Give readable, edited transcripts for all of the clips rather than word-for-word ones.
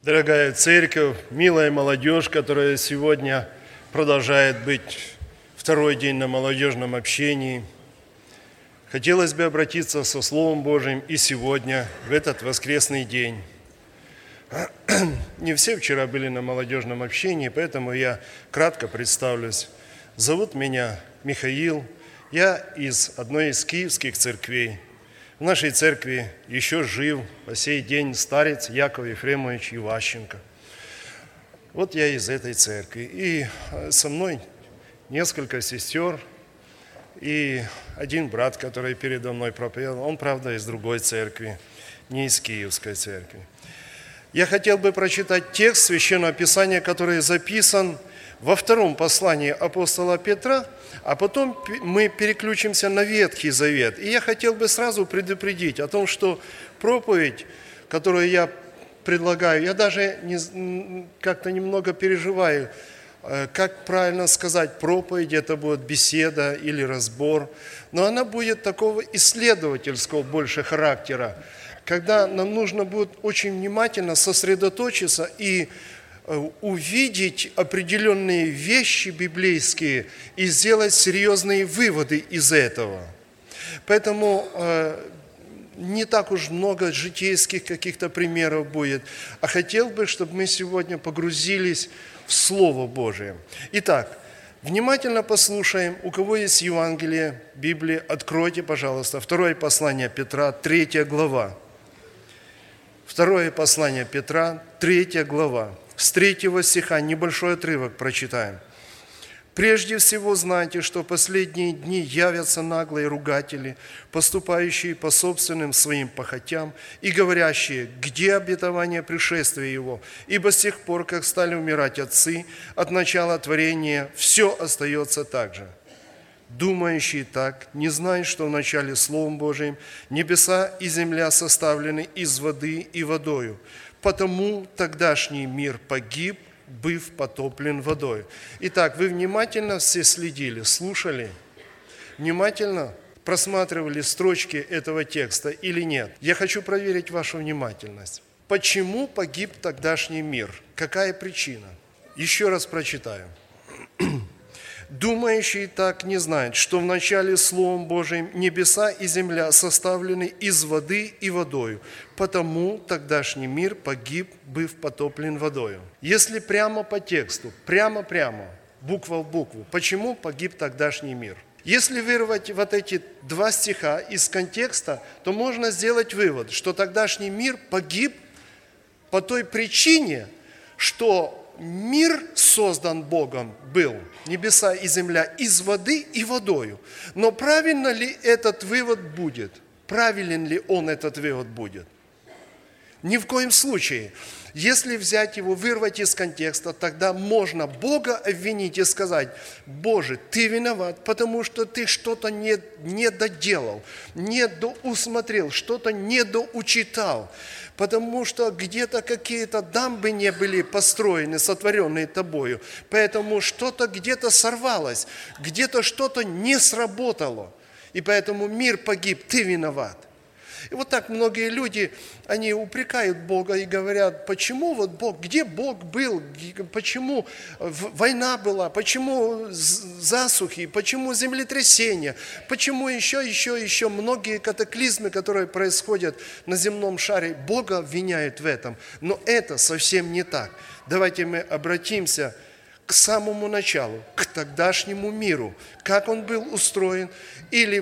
Дорогая церковь, милая молодежь, которая сегодня продолжает быть второй день на молодежном общении, хотелось бы обратиться со Словом Божьим и сегодня, в этот воскресный день. Не все вчера были на молодежном общении, поэтому я кратко представлюсь. Зовут меня Михаил, я из одной из киевских церквей. В нашей церкви еще жив по сей день старец Яков Ефремович Иващенко. Вот я из этой церкви. И со мной несколько сестер и один брат, который передо мной проповедовал. Он, правда, из другой церкви, не из Киевской церкви. Я хотел бы прочитать текст Священного Писания, который записан во втором послании апостола Петра, а потом мы переключимся на Ветхий Завет. И я хотел бы сразу предупредить о том, что проповедь, которую я предлагаю, я даже как-то немного переживаю, как правильно сказать, проповедь, это будет беседа или разбор, но она будет такого исследовательского больше характера, когда нам нужно будет очень внимательно сосредоточиться и увидеть определенные вещи библейские и сделать серьезные выводы из этого. Поэтому не так уж много житейских каких-то примеров будет, а хотел бы, чтобы мы сегодня погрузились в Слово Божие. Итак, внимательно послушаем, у кого есть Евангелие, Библия, откройте, пожалуйста, второе послание Петра, 3 глава. Второе послание Петра, 3 глава. С 3 стиха небольшой отрывок прочитаем. «Прежде всего знайте, что в последние дни явятся наглые ругатели, поступающие по собственным своим похотям и говорящие, где обетование пришествия Его, ибо с тех пор, как стали умирать отцы, от начала творения все остается так же. Думающие так, не знают, что в начале Словом Божиим небеса и земля составлены из воды и водою, потому тогдашний мир погиб, быв потоплен водой». Итак, вы внимательно все следили, слушали, внимательно просматривали строчки этого текста или нет? Я хочу проверить вашу внимательность. Почему погиб тогдашний мир? Какая причина? Еще раз прочитаю. «Думающие так не знают, что в начале Словом Божиим небеса и земля составлены из воды и водою, потому тогдашний мир погиб, быв потоплен водою». Если прямо по тексту, прямо, буква в букву, почему погиб тогдашний мир? Если вырвать вот эти 2 стиха из контекста, то можно сделать вывод, что тогдашний мир погиб по той причине, что мир создан Богом был, небеса и земля, из воды и водою. Но правильно ли этот вывод будет? Правилен ли он, этот вывод будет? Ни в коем случае. Если взять его, вырвать из контекста, тогда можно Бога обвинить и сказать: «Боже, Ты виноват, потому что Ты что-то не доделал, не доусмотрел, что-то не доучитал, потому что где-то какие-то дамбы не были построены, сотворенные Тобою, поэтому что-то где-то сорвалось, где-то что-то не сработало, и поэтому мир погиб, Ты виноват». И вот так многие люди, они упрекают Бога и говорят: почему вот Бог, где Бог был, почему война была, почему засухи, почему землетрясения, почему еще многие катаклизмы, которые происходят на земном шаре, Бога обвиняют в этом. Но это совсем не так. Давайте мы обратимся к самому началу, к тогдашнему миру, как он был устроен, или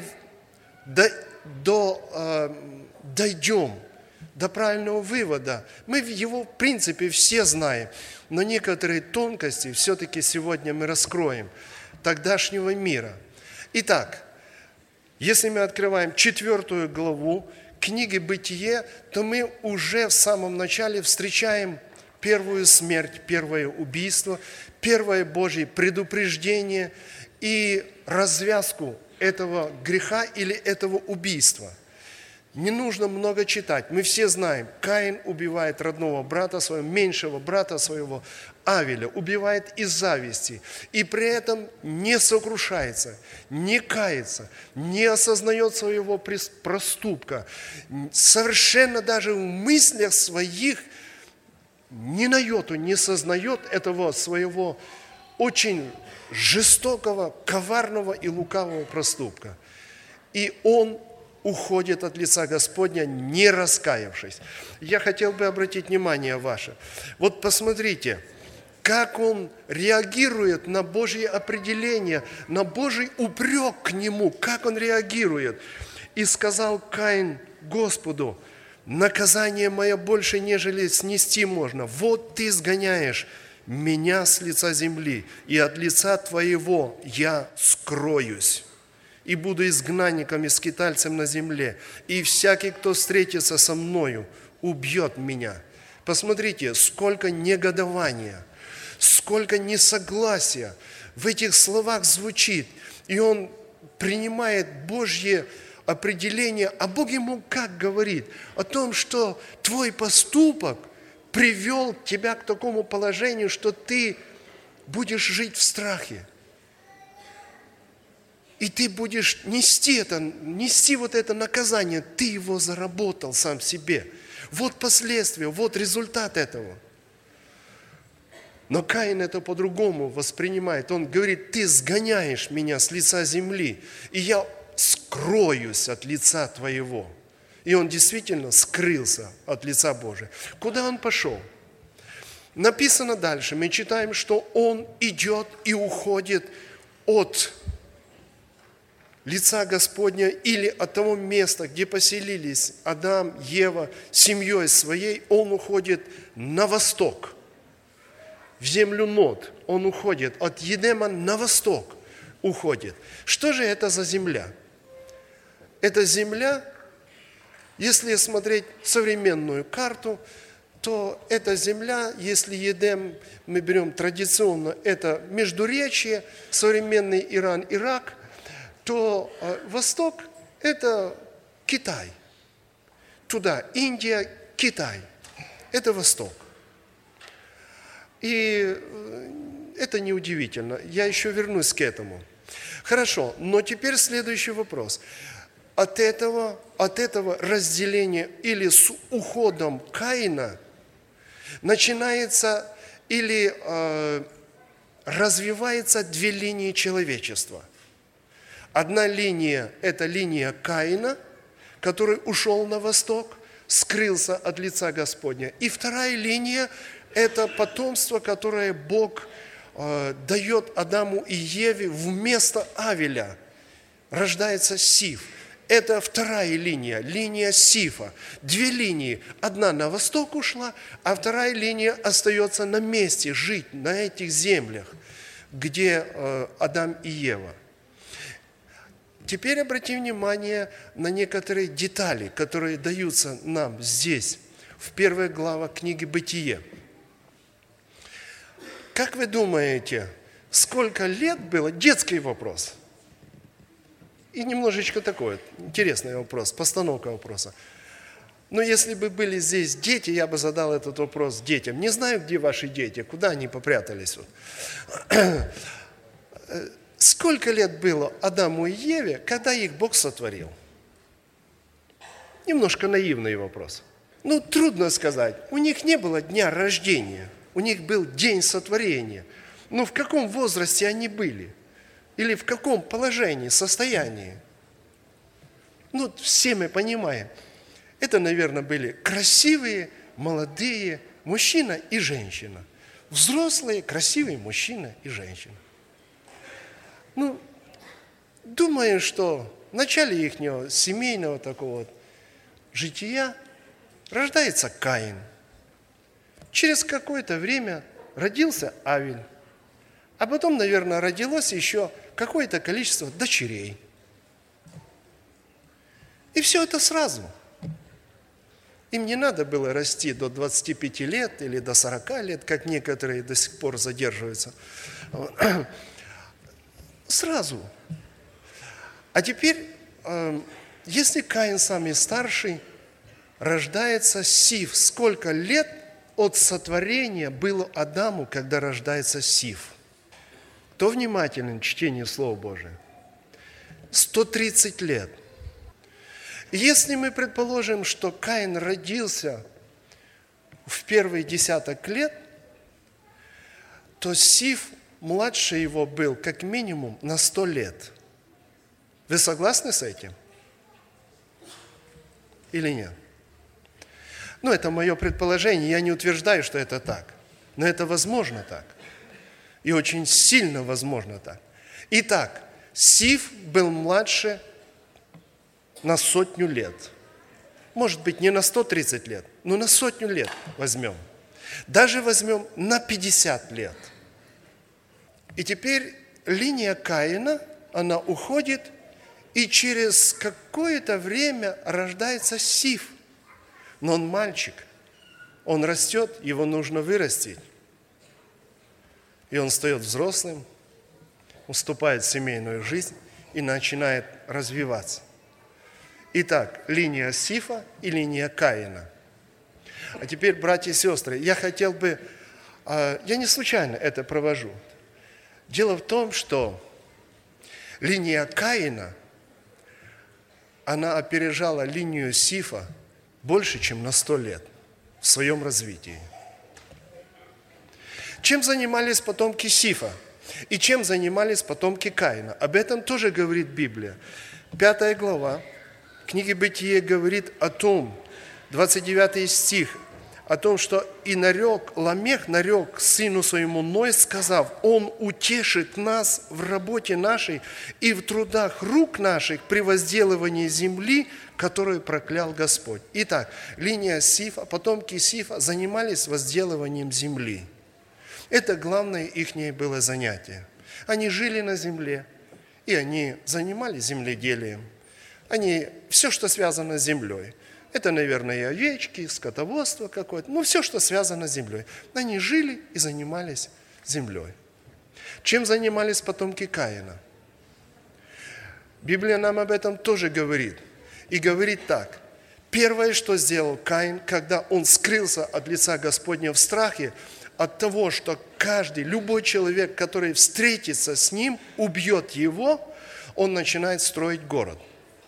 дойдем до правильного вывода. Мы его, в принципе, все знаем, но некоторые тонкости все-таки сегодня мы раскроем тогдашнего мира. Итак, если мы открываем 4 главу книги «Бытие», то мы уже в самом начале встречаем первую смерть, первое убийство, первое Божье предупреждение и развязку этого греха или этого убийства. Не нужно много читать. Мы все знаем, Каин убивает родного брата своего, меньшего брата своего, Авеля, убивает из зависти. И при этом не сокрушается, не кается, не осознает своего проступка. Совершенно даже в мыслях своих ни на йоту не сознает этого своего очень жестокого, коварного и лукавого проступка. И он уходит от лица Господня, не раскаявшись. Я хотел бы обратить внимание ваше. Вот посмотрите, как он реагирует на Божье определение, на Божий упрек к нему, как он реагирует. «И сказал Каин Господу: наказание мое больше, нежели снести можно. Вот ты сгоняешь меня с лица земли, и от лица твоего я скроюсь, и буду изгнанником и скитальцем на земле, и всякий, кто встретится со мною, убьет меня». Посмотрите, сколько негодования, сколько несогласия в этих словах звучит. И он принимает Божье определение. А Бог ему как говорит? О том, что твой поступок привел тебя к такому положению, что ты будешь жить в страхе. И ты будешь нести вот это наказание. Ты его заработал сам себе. Вот последствия, вот результат этого. Но Каин это по-другому воспринимает. Он говорит: ты сгоняешь меня с лица земли, и я скроюсь от лица твоего. И он действительно скрылся от лица Божия. Куда он пошел? Написано дальше, мы читаем, что он идет и уходит от лица Господня или от того места, где поселились Адам, Ева, семьей своей. Он уходит на восток, в землю Нод. Он уходит от Едема на восток. Уходит. Что же это за земля? Эта земля, если смотреть современную карту, то эта земля, если Едем мы берем традиционно, это междуречье, современный Иран, Ирак, то восток – это Китай. Туда Индия, Китай. Это восток. И это неудивительно. Я еще вернусь к этому. Хорошо, но теперь следующий вопрос. От этого разделения или с уходом Каина начинается или развивается две линии человечества. Одна линия – это линия Каина, который ушел на восток, скрылся от лица Господня. И вторая линия – это потомство, которое Бог дает Адаму и Еве вместо Авеля. Рождается Сиф. Это вторая линия, линия Сифа. Две линии. Одна на восток ушла, а вторая линия остается на месте, жить на этих землях, где Адам и Ева. Теперь обратим внимание на некоторые детали, которые даются нам здесь, в первой главе книги «Бытие». Как вы думаете, сколько лет было? Детский вопрос. И немножечко такой интересный вопрос, постановка вопроса. Но если бы были здесь дети, я бы задал этот вопрос детям. Не знаю, где ваши дети, куда они попрятались. Сколько лет было Адаму и Еве, когда их Бог сотворил? Немножко наивный вопрос. Трудно сказать. У них не было дня рождения. У них был день сотворения. Но в каком возрасте они были? Или в каком положении, состоянии? Все мы понимаем. Это, наверное, были красивые, молодые мужчина и женщина. Взрослые, красивые мужчина и женщина. Думаю, что в начале их семейного такого жития рождается Каин. Через какое-то время родился Авель. А потом, наверное, родилось еще какое-то количество дочерей. И все это сразу. Им не надо было расти до 25 лет или до 40 лет, как некоторые до сих пор задерживаются. Сразу. А теперь, если Каин самый старший, рождается Сиф. Сколько лет от сотворения было Адаму, когда рождается Сиф? Кто внимателен к чтению Слова Божия? 130 лет. Если мы предположим, что Каин родился в первый десяток лет, то Сиф младше его был как минимум на 100 лет. Вы согласны с этим? Или нет? Ну, это мое предположение, я не утверждаю, что это так. Но это возможно так. И очень сильно возможно так. Итак, Сиф был младше на 100 лет. Может быть, не на 130 лет, но на 100 лет возьмем. Даже возьмем на 50 лет. И теперь линия Каина, она уходит, и через какое-то время рождается Сиф. Но он мальчик, он растет, его нужно вырастить. И он стает взрослым, вступает в семейную жизнь и начинает развиваться. Итак, линия Сифа и линия Каина. А теперь, братья и сестры, я хотел бы, я не случайно это провожу. Дело в том, что линия Каина, она опережала линию Сифа больше, чем на 100 лет в своем развитии. Чем занимались потомки Сифа? И чем занимались потомки Каина? Об этом тоже говорит Библия. 5 глава книги Бытие говорит о том, 29 стих, о том, что «И нарек, Ламех нарек сыну своему Ной, сказав, он утешит нас в работе нашей и в трудах рук наших при возделывании земли, которую проклял Господь». Итак, линия Сифа, потомки Сифа занимались возделыванием земли. Это главное их было занятие. Они жили на земле, и они занимались земледелием. Все, что связано с землей. Это, наверное, и овечки, скотоводство какое-то, все, что связано с землей. Они жили и занимались землей. Чем занимались потомки Каина? Библия нам об этом тоже говорит. И говорит так. Первое, что сделал Каин, когда он скрылся от лица Господня в страхе, от того, что любой человек, который встретится с ним, убьет его, он начинает строить город.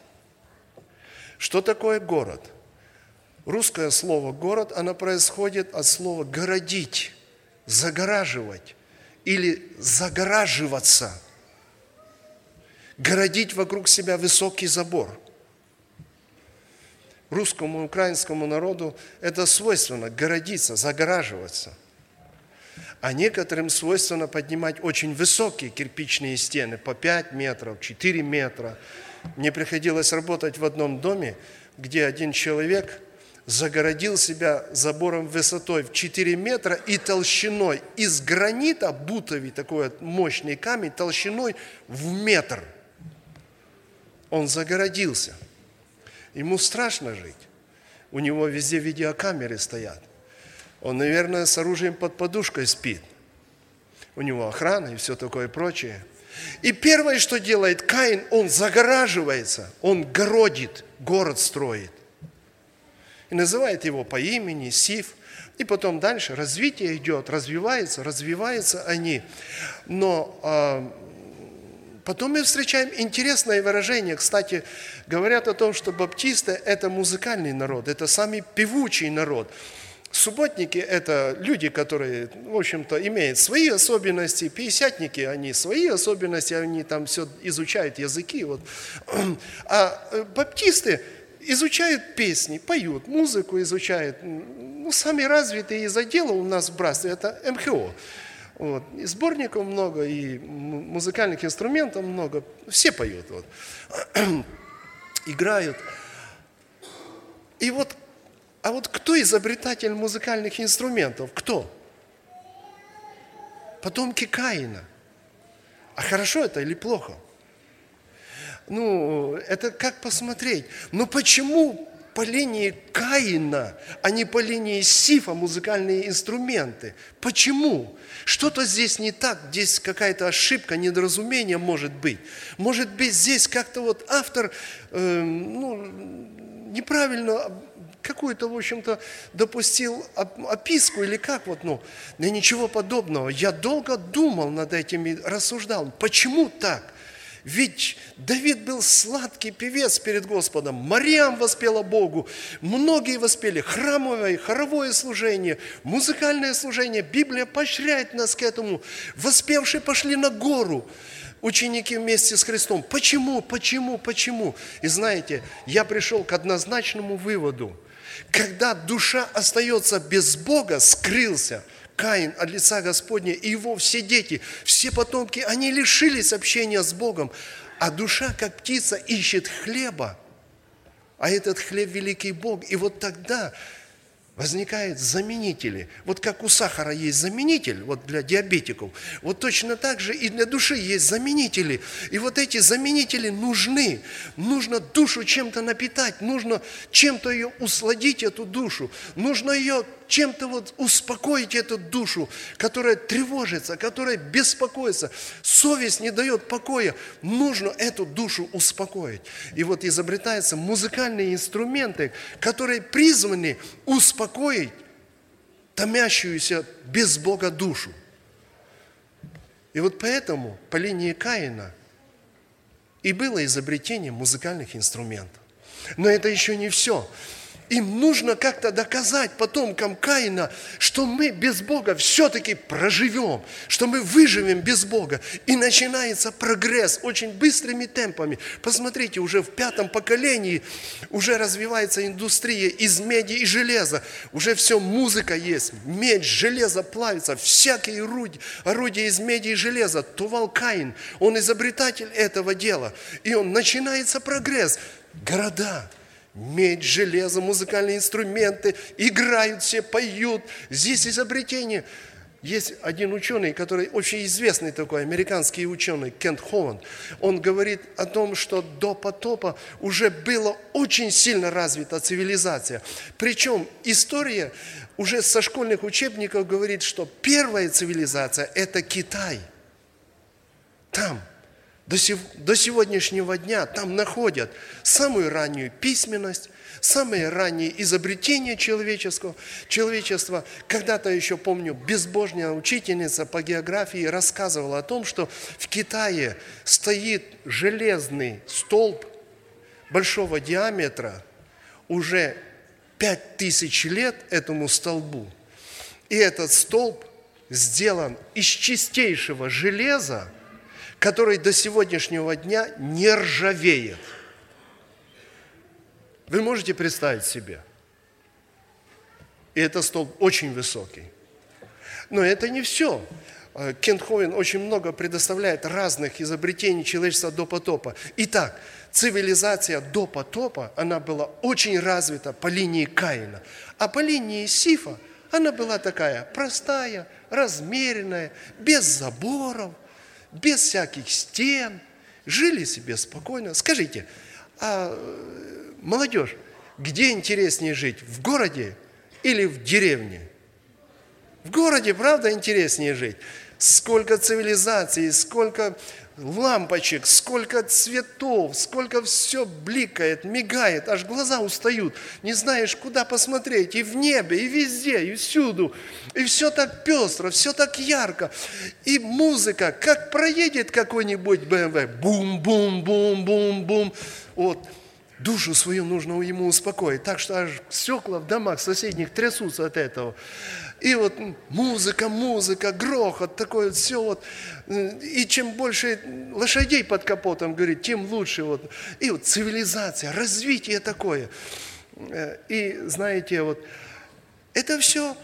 Что такое город? Русское слово «город», оно происходит от слова «городить», «загораживать» или «загораживаться». Городить вокруг себя высокий забор. Русскому и украинскому народу это свойственно – городиться, загораживаться. А некоторым свойственно поднимать очень высокие кирпичные стены по 5 метров, 4 метра. Мне приходилось работать в одном доме, где один человек загородил себя забором высотой в 4 метра и толщиной из гранита, бутовый такой мощный камень, толщиной в метр. Он загородился. Ему страшно жить. У него везде видеокамеры стоят. Он, наверное, с оружием под подушкой спит. У него охрана и все такое прочее. И первое, что делает Каин, он загораживается, он городит, город строит. И называет его по имени Сиф. И потом дальше развитие идет, развиваются они. Но потом мы встречаем интересное выражение. Кстати, говорят о том, что баптисты – это музыкальный народ, это самый певучий народ. Субботники – это люди, которые, в общем-то, имеют свои особенности. Пятидесятники, они свои особенности, они там все изучают языки. Вот. А баптисты изучают песни, поют, музыку изучают. Самые развитые из отдела у нас в братстве – это МХО. Вот. И сборников много, и музыкальных инструментов много. Все поют, вот. Играют. И вот, а вот кто изобретатель музыкальных инструментов? Кто? Потомки Каина. А хорошо это или плохо? Это как посмотреть. Но почему по линии Каина, а не по линии Сифа музыкальные инструменты? Почему? Что-то здесь не так, здесь какая-то ошибка, недоразумение может быть. Может быть, здесь как-то вот автор неправильно какую-то, в общем-то, допустил описку или как вот, ничего подобного. Я долго думал над этим и рассуждал, почему так? Ведь Давид был сладкий певец перед Господом. Мариам воспела Богу. Многие воспели храмовое, хоровое служение, музыкальное служение. Библия поощряет нас к этому. Воспевшие пошли на гору. Ученики вместе с Христом. Почему? И знаете, я пришел к однозначному выводу. Когда душа остается без Бога, скрылся Каин от лица Господня, и его все дети, все потомки, они лишились общения с Богом. А душа, как птица, ищет хлеба. А этот хлеб – великий Бог. И вот тогда возникают заменители. Вот как у сахара есть заменитель, вот для диабетиков, вот точно так же и для души есть заменители. И вот эти заменители нужны. Нужно душу чем-то напитать, нужно чем-то ее усладить, эту душу. Нужно ее чем-то вот успокоить, эту душу, которая тревожится, которая беспокоится. Совесть не дает покоя. Нужно эту душу успокоить. И вот изобретаются музыкальные инструменты, которые призваны успокоить томящуюся без Бога душу. И вот поэтому по линии Каина и было изобретение музыкальных инструментов. Но это еще не все. Им нужно как-то доказать потомкам Каина, что мы без Бога все-таки проживем, что мы выживем без Бога. И начинается прогресс очень быстрыми темпами. Посмотрите, уже в 5-м поколении уже развивается индустрия из меди и железа. Уже все, музыка есть, медь, железо плавится, всякие орудия из меди и железа. Тувал Каин, он изобретатель этого дела. И начинается прогресс. Города. Медь, железо, музыкальные инструменты, играют все, поют. Здесь изобретение. Есть один ученый, который очень известный такой, американский ученый, Кент Хованд. Он говорит о том, что до потопа уже была очень сильно развита цивилизация. Причем история уже со школьных учебников говорит, что первая цивилизация – это Китай. Там. До сегодняшнего дня там находят самую раннюю письменность, самые ранние изобретения человечества. Когда-то еще, помню, безбожная учительница по географии рассказывала о том, что в Китае стоит железный столб большого диаметра, уже 5000 лет этому столбу. И этот столб сделан из чистейшего железа, который до сегодняшнего дня не ржавеет. Вы можете представить себе? И этот столб очень высокий. Но это не все. Кент Хованд очень много предоставляет разных изобретений человечества до потопа. Итак, цивилизация до потопа, она была очень развита по линии Каина. А по линии Сифа она была такая простая, размеренная, без заборов, без всяких стен, жили себе спокойно. Скажите, а молодежь, где интереснее жить, в городе или в деревне? В городе, правда, интереснее жить? Сколько цивилизаций, сколько лампочек, сколько цветов, сколько все бликает, мигает, аж глаза устают. Не знаешь, куда посмотреть, и в небе, и везде, и всюду. И все так пестро, все так ярко. И музыка, как проедет какой-нибудь БМВ, бум-бум-бум-бум-бум. Вот. Душу свою нужно ему успокоить, так что аж стекла в домах соседних трясутся от этого. И вот музыка, грохот, такое вот все вот. И чем больше лошадей под капотом, говорит, тем лучше. Вот. И вот цивилизация, развитие такое. И знаете, вот это все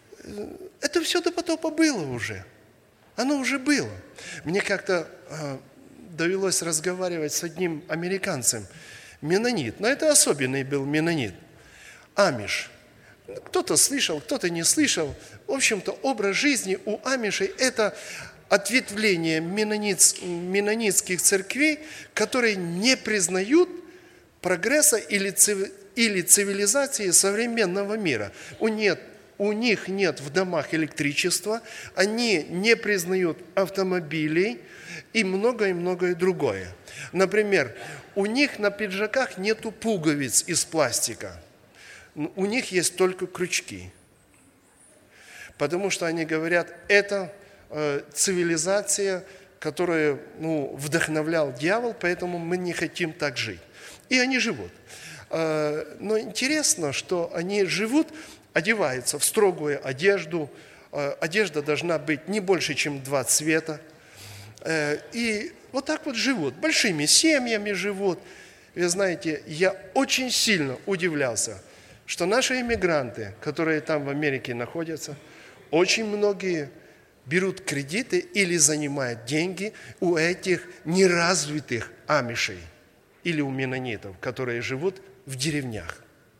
до потопа было уже. Оно уже было. Мне как-то довелось разговаривать с одним американцем, менонит. Но это особенный был менонит. Амиш. Кто-то слышал, кто-то не слышал. В общем-то, образ жизни у амишей – это ответвление менонитских церквей, которые не признают прогресса или цивилизации современного мира. У них нет в домах электричества, они не признают автомобилей и многое другое. Например, у них на пиджаках нету пуговиц из пластика. У них есть только крючки. Потому что они говорят, это цивилизация которое вдохновлял дьявол, поэтому мы не хотим так жить. И они живут. Но интересно, что они живут, одеваются в строгую одежду. Одежда должна быть не больше, чем 2 цвета. И вот так вот живут, большими семьями живут. Вы знаете, я очень сильно удивлялся, что наши иммигранты, которые там в Америке находятся, очень многие берут кредиты или занимают деньги у этих неразвитых амишей или у менонитов, которые живут в деревнях.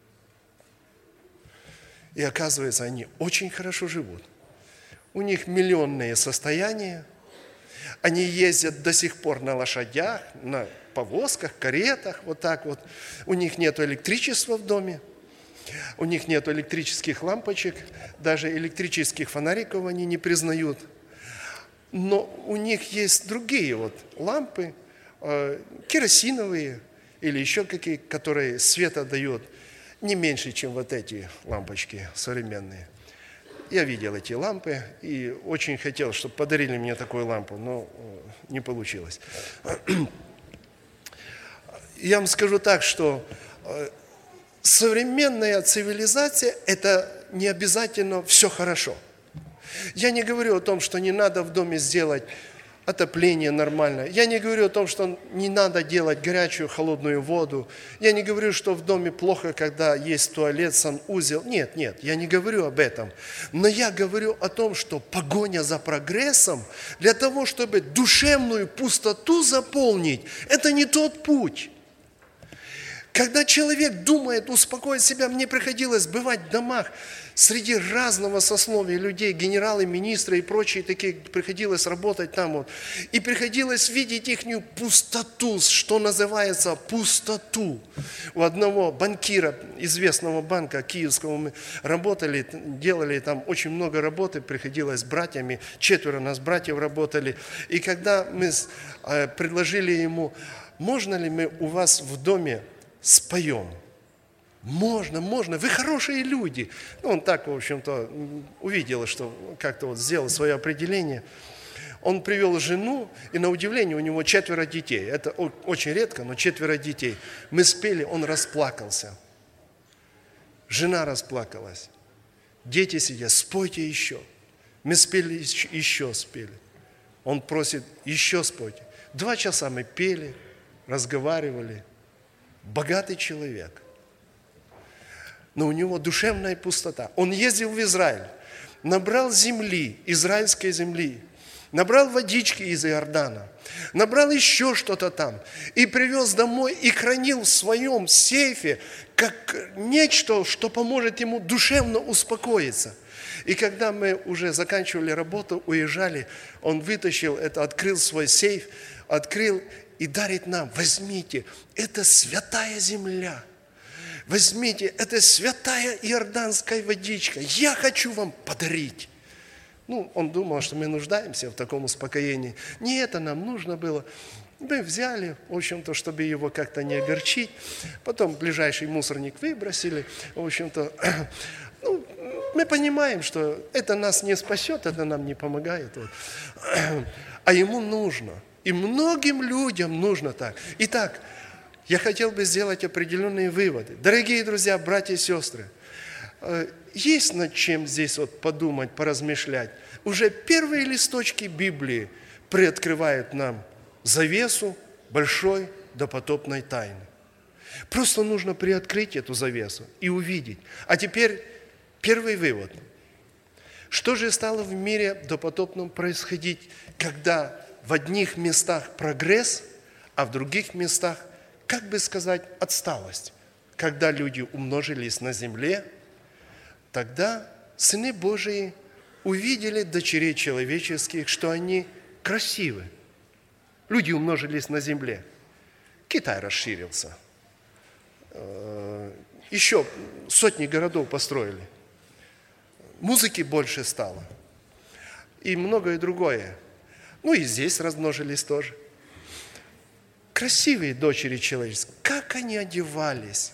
И оказывается, они очень хорошо живут. У них миллионные состояния. Они ездят до сих пор на лошадях, на повозках, каретах, вот так вот. У них нет электричества в доме. У них нет электрических лампочек, даже электрических фонариков они не признают. Но у них есть другие вот лампы, керосиновые или еще какие, которые света дают не меньше, чем вот эти лампочки современные. Я видел эти лампы и очень хотел, чтобы подарили мне такую лампу, но не получилось. Я вам скажу так, что современная цивилизация – это не обязательно все хорошо. Я не говорю о том, что не надо в доме сделать отопление нормальное. Я не говорю о том, что не надо делать горячую, холодную воду. Я не говорю, что в доме плохо, когда есть туалет, санузел. Нет, я не говорю об этом. Но я говорю о том, что погоня за прогрессом для того, чтобы душевную пустоту заполнить, это не тот путь. Когда человек думает успокоить себя, мне приходилось бывать в домах среди разного сословия людей, генералы, министры и прочие такие, приходилось работать там вот. И приходилось видеть ихнюю пустоту, что называется пустоту. У одного банкира, известного банка киевского, мы работали, делали там очень много работы, приходилось с братьями, 4 нас братьев работали. И когда мы предложили ему, можно ли мы у вас в доме споем? Можно, вы хорошие люди. Он так, в общем-то, увидел, что как-то вот сделал свое определение. Он привел жену, и на удивление у него 4 детей. Это очень редко, но 4 детей. Мы спели, он расплакался. Жена расплакалась. Дети сидят, спойте еще. Мы спели, еще спели. Он просит, еще спойте. 2 часа мы пели, разговаривали. Богатый человек. Но у него душевная пустота. Он ездил в Израиль, набрал земли, израильской земли, набрал водички из Иордана, набрал еще что-то там и привез домой и хранил в своем сейфе как нечто, что поможет ему душевно успокоиться. И когда мы уже заканчивали работу, уезжали, он вытащил это, открыл свой сейф, открыл и дарит нам: возьмите, это святая земля. Возьмите, это святая иорданская водичка. Я хочу вам подарить. Он думал, что мы нуждаемся в таком успокоении. Не это нам нужно было. Мы взяли, в общем-то, чтобы его как-то не огорчить. Потом ближайший мусорник выбросили. В общем-то, мы понимаем, что это нас не спасет, это нам не помогает. А ему нужно. И многим людям нужно так. Итак, я хотел бы сделать определенные выводы. Дорогие друзья, братья и сестры, есть над чем здесь вот подумать, поразмышлять. Уже первые листочки Библии приоткрывают нам завесу большой допотопной тайны. Просто нужно приоткрыть эту завесу и увидеть. А теперь первый вывод. Что же стало в мире допотопном происходить, когда в одних местах прогресс, а в других местах, как бы сказать, отсталость? Когда люди умножились на земле, тогда сыны Божии увидели дочерей человеческих, что они красивы. Люди умножились на земле. Китай расширился. Еще сотни городов построили. Музыки больше стало. И многое другое. И здесь размножились тоже. Красивые дочери человеческие. Как они одевались.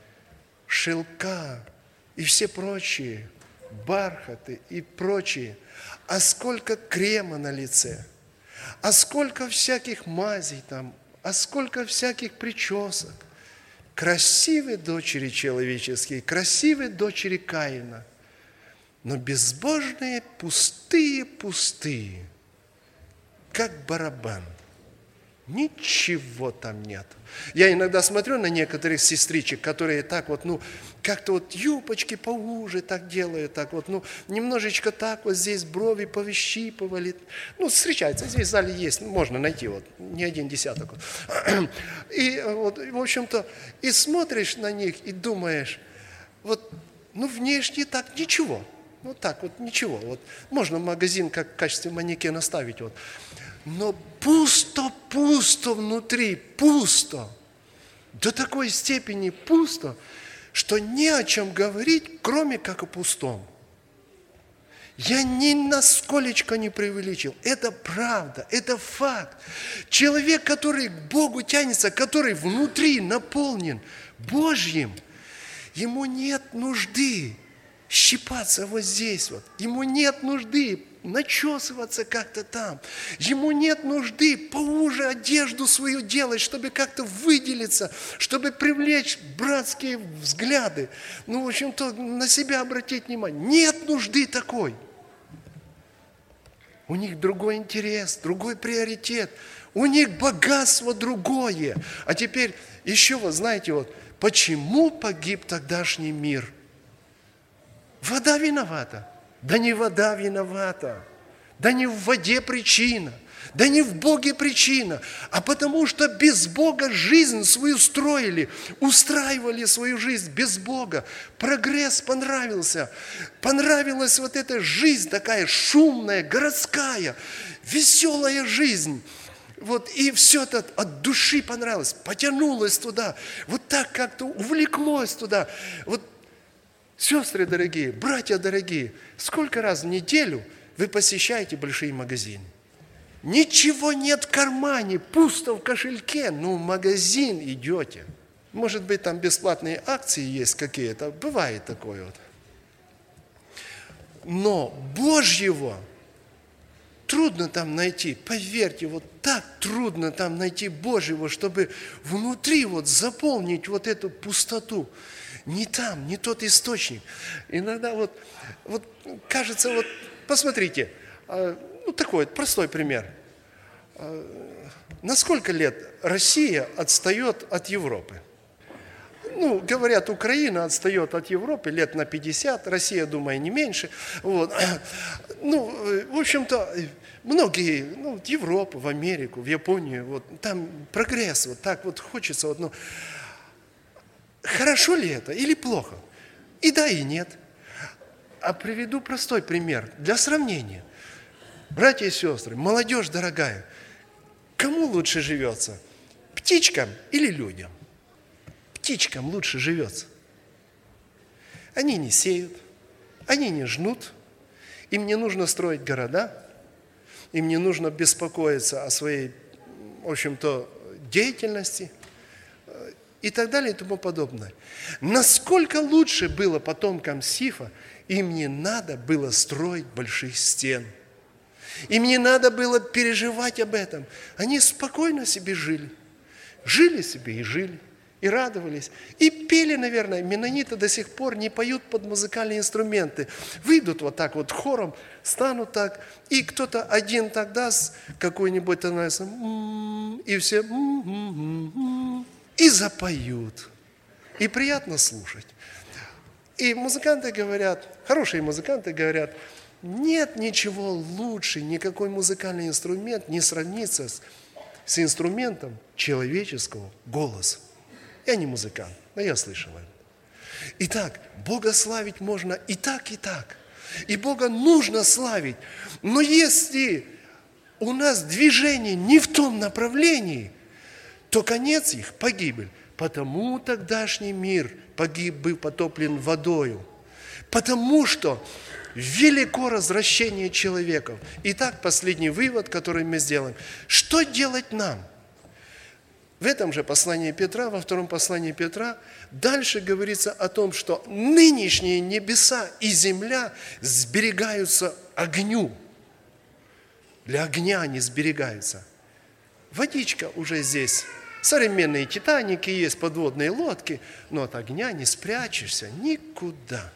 Шелка и все прочие. Бархаты и прочие. А сколько крема на лице. а сколько всяких мазей там, а сколько всяких причесок. Красивые дочери человеческие, красивые дочери Каина, но безбожные, пустые, как барабан. Ничего там нет. Я иногда смотрю на некоторых сестричек, которые так вот, как-то вот юбочки поуже так делают, так вот, немножечко так вот здесь брови повыщипывали. Встречается, здесь в зале есть, можно найти вот, не один десяток. И вот, в общем-то, и смотришь на них и думаешь, вот, внешне так ничего. Так вот ничего. Вот, можно в магазин как в качестве манекена ставить вот. Но пусто внутри, пусто. До такой степени пусто, что не о чем говорить, кроме как о пустом. Я ни насколечко не преувеличил. Это правда, это факт. Человек, который к Богу тянется, который внутри наполнен Божьим, ему нет нужды щипаться вот здесь вот. Ему нет нужды начесываться как-то там. Ему нет нужды поуже одежду свою делать, чтобы как-то выделиться, чтобы привлечь братские взгляды. В общем-то, на себя обратить внимание. Нет нужды такой. У них другой интерес, другой приоритет. У них богатство другое. А теперь еще вот, знаете, вот, почему погиб тогдашний мир? Вода виновата. Да не вода виновата, да не в воде причина, да не в Боге причина, а потому что без Бога жизнь свою строили, устраивали свою жизнь без Бога. Прогресс понравился, понравилась вот эта жизнь такая шумная, городская, веселая жизнь. Вот, и все это от души понравилось, потянулось туда, вот так как-то увлеклось туда. Вот, сестры дорогие, братья дорогие, сколько раз в неделю вы посещаете большие магазины? Ничего нет в кармане, пусто в кошельке, в магазин идете. Может быть, там бесплатные акции есть какие-то, бывает такое вот. Но Божьего трудно там найти, поверьте, вот так трудно там найти Божьего, чтобы внутри вот заполнить вот эту пустоту. Не там, не тот источник. Иногда вот кажется, вот посмотрите, такой вот простой пример. На сколько лет Россия отстает от Европы? Говорят, Украина отстает от Европы лет на 50, Россия, думаю, не меньше. Вот. В общем-то, многие, в Европу, в Америку, в Японию, вот, там прогресс, вот так вот хочется, вот, хорошо ли это или плохо? И да, и нет. А приведу простой пример для сравнения. Братья и сестры, молодежь дорогая, кому лучше живется? Птичкам или людям? Птичкам лучше живется. Они не сеют, они не жнут, им не нужно строить города, им не нужно беспокоиться о своей, в общем-то, деятельности и так далее и тому подобное. Насколько лучше было потомкам Сифа, им не надо было строить больших стен. Им не надо было переживать об этом. Они спокойно себе жили. Жили себе и жили. И радовались. И пели, наверное, меннониты до сих пор не поют под музыкальные инструменты. Выйдут вот так вот хором, станут так, и кто-то один так даст какой-нибудь тональность, и все и запоют. И приятно слушать. И музыканты говорят, хорошие музыканты говорят, нет ничего лучше, никакой музыкальный инструмент не сравнится с инструментом человеческого голоса. Я не музыкант, но я слышал это. Итак, Бога славить можно и так, и так. И Бога нужно славить. Но если у нас движение не в том направлении, то конец их – погибель. Потому тогдашний мир погиб, был потоплен водою. Потому что велико развращение человеков. Итак, последний вывод, который мы сделаем. Что делать нам? В этом же послании Петра, во втором послании Петра, дальше говорится о том, что нынешние небеса и земля сберегаются огню. для огня они сберегаются. Водичка уже здесь. Современные «Титаники» есть, подводные лодки, но от огня не спрячешься никуда.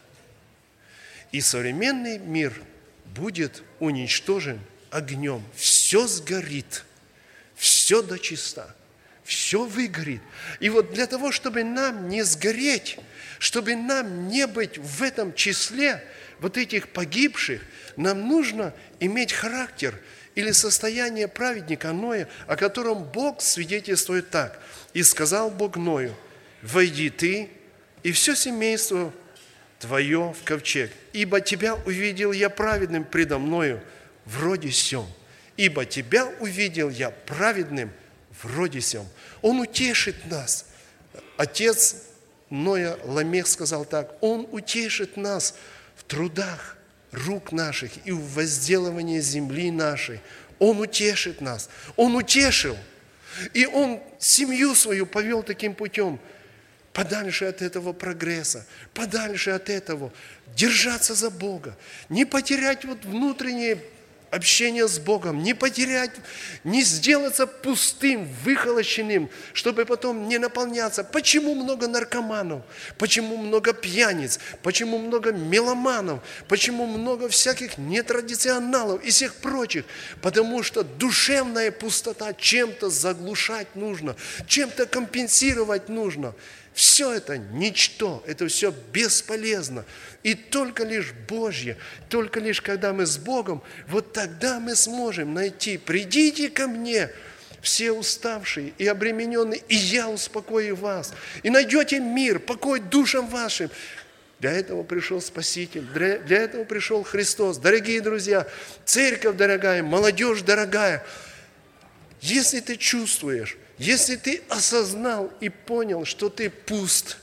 И современный мир будет уничтожен огнем. Все сгорит, все дочиста, все выгорит. И вот для того, чтобы нам не сгореть, чтобы нам не быть в этом числе вот этих погибших, нам нужно иметь характер или состояние праведника Ноя, о котором Бог свидетельствует так. «И сказал Бог Ною: войди ты и все семейство твое в ковчег, ибо тебя увидел я праведным предо мною вроде сем». Ибо тебя увидел я праведным вроде сем. Он утешит нас. Отец Ноя Ламех сказал так: Он утешит нас в трудах рук наших и в возделывании земли нашей. Он утешит нас. Он утешил. И Он семью свою повел таким путем, подальше от этого прогресса, подальше от этого, держаться за Бога, не потерять вот внутреннее общение с Богом, не потерять, не сделаться пустым, выхолощенным, чтобы потом не наполняться. Почему много наркоманов? Почему много пьяниц? Почему много меломанов? Почему много всяких нетрадиционалов и всех прочих? Потому что душевная пустота чем-то заглушать нужно, чем-то компенсировать нужно. Все это ничто, это все бесполезно. И только лишь Божье, только лишь когда мы с Богом, вот тогда мы сможем найти: придите ко мне, все уставшие и обремененные, и я успокою вас. И найдете мир, покой душам вашим. Для этого пришел Спаситель, для этого пришел Христос. Дорогие друзья, церковь дорогая, молодежь дорогая, если ты чувствуешь, если ты осознал и понял, что ты пуст,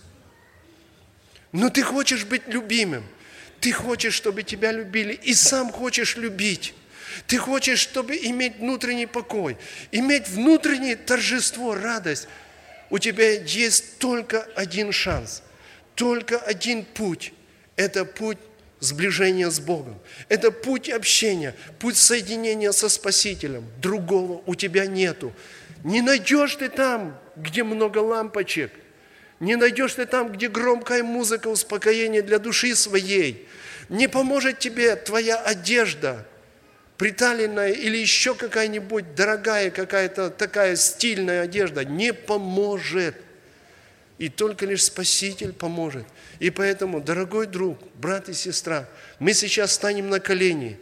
но ты хочешь быть любимым, ты хочешь, чтобы тебя любили, и сам хочешь любить, ты хочешь, чтобы иметь внутренний покой, иметь внутреннее торжество, радость, у тебя есть только один шанс, только один путь. Это путь сближения с Богом. Это путь общения, путь соединения со Спасителем. Другого у тебя нету. Не найдешь ты там, где много лампочек. Не найдешь ты там, где громкая музыка, успокоение для души своей. Не поможет тебе твоя одежда, приталенная или еще какая-нибудь дорогая, какая-то такая стильная одежда. Не поможет. И только лишь Спаситель поможет. И поэтому, дорогой друг, брат и сестра, мы сейчас станем на колени.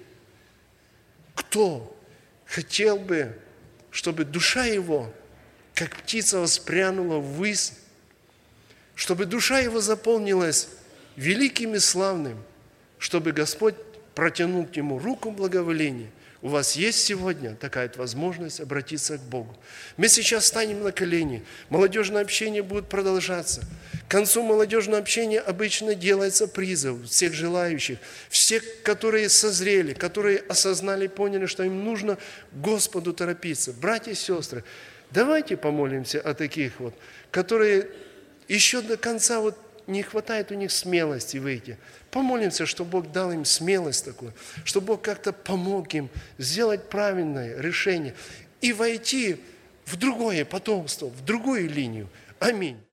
Кто хотел бы, чтобы душа его, как птица, воспрянула ввысь, чтобы душа его заполнилась великим и славным, чтобы Господь протянул к нему руку благоволения. У вас есть сегодня такая возможность обратиться к Богу. Мы сейчас станем на колени. Молодежное общение будет продолжаться. К концу молодежного общения обычно делается призыв всех желающих, всех, которые созрели, которые осознали, поняли, что им нужно к Господу торопиться. Братья и сестры, давайте помолимся о таких вот, которые еще до конца вот не хватает у них смелости выйти. Помолимся, чтобы Бог дал им смелость такую, чтобы Бог как-то помог им сделать правильное решение и войти в другое потомство, в другую линию. Аминь.